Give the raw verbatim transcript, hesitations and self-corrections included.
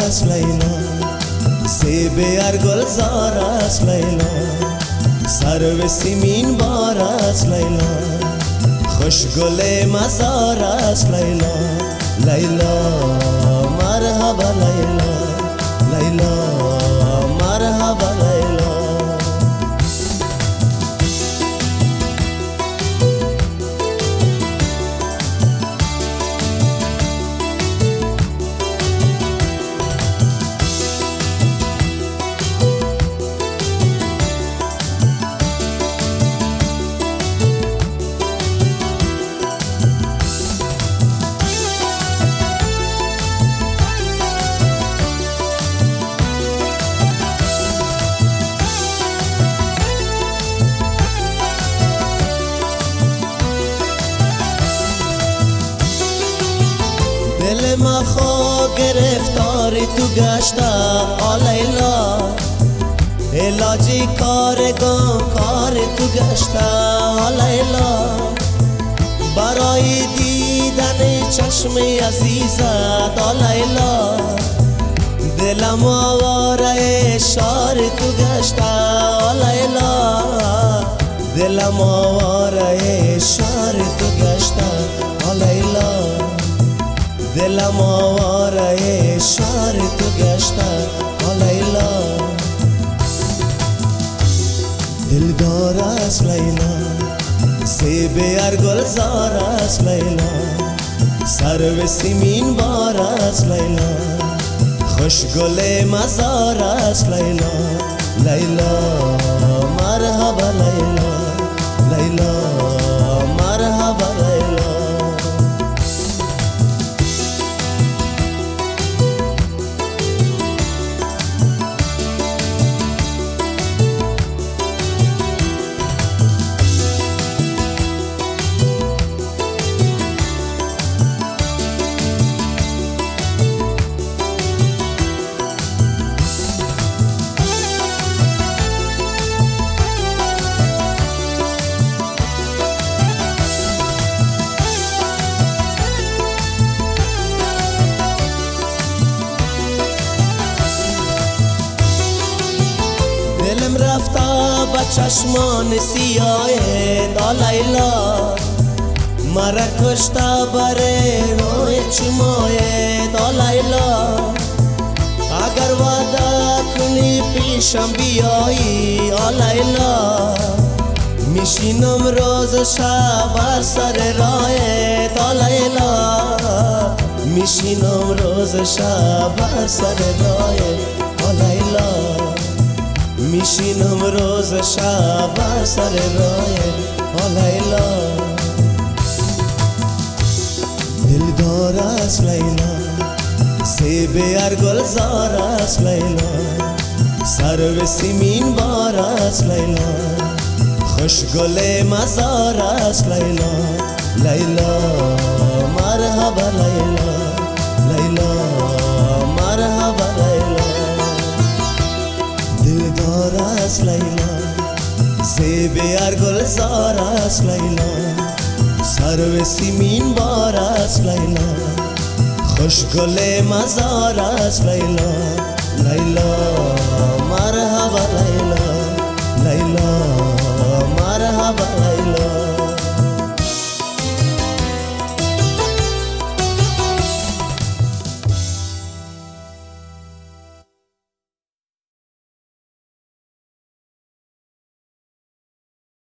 است لیلا، زیب ارگلزار است لیلا، سرو سیمین بار است لیلا، خوش گل مزار است لیلا. لیلا مرحبا لیلا، لیلا مرحبا لیلا. دل ما خو گرفتاری تو گشته آ لیلا، علاجی کارگان کار تو گشته آ لیلا، برای دیدن چشم عزیزت آ لیلا، دلم آواره شار تو گشته آ لیلا، دلم آواره شار تو گشته آ لیلا، دلم آواره شار تو گشته آ لیلا. دلدار است لیلا، زیب ارگلزار است لیلا، سرو سیمین بار است لیلا، خوش گل مزار است لیلا. لیلا مرحبا لیلا، لیلا مرحبا لیلا. دلم رفته با چشمان سیاه آ لیلا، مرا کشته بره روی چشمایت آ لیلا، اگر وعده کنی پیشم بیایی آ لیلا، میشینم روز و شب بر سر راهت آ لیلا، میشینم روز و شب بر سر راهت آ لیلا، میشینم روز شب بر سر راه آ لیلا. دلدار است لیلا، زیب ارگلزار است لیلا، سرو سیمین بار است لیلا، خوش گل مزار است لیلا. لیلا مرحبا لیلا، لیلا مرحبا لیلا. دلدار است لیلا، زیب ارگلزار است لیلا، سرو سیمین بار است لیلا، خوش گل مزار است لیلا. لیلا مرحبا لیلا، لیلا مرحبا.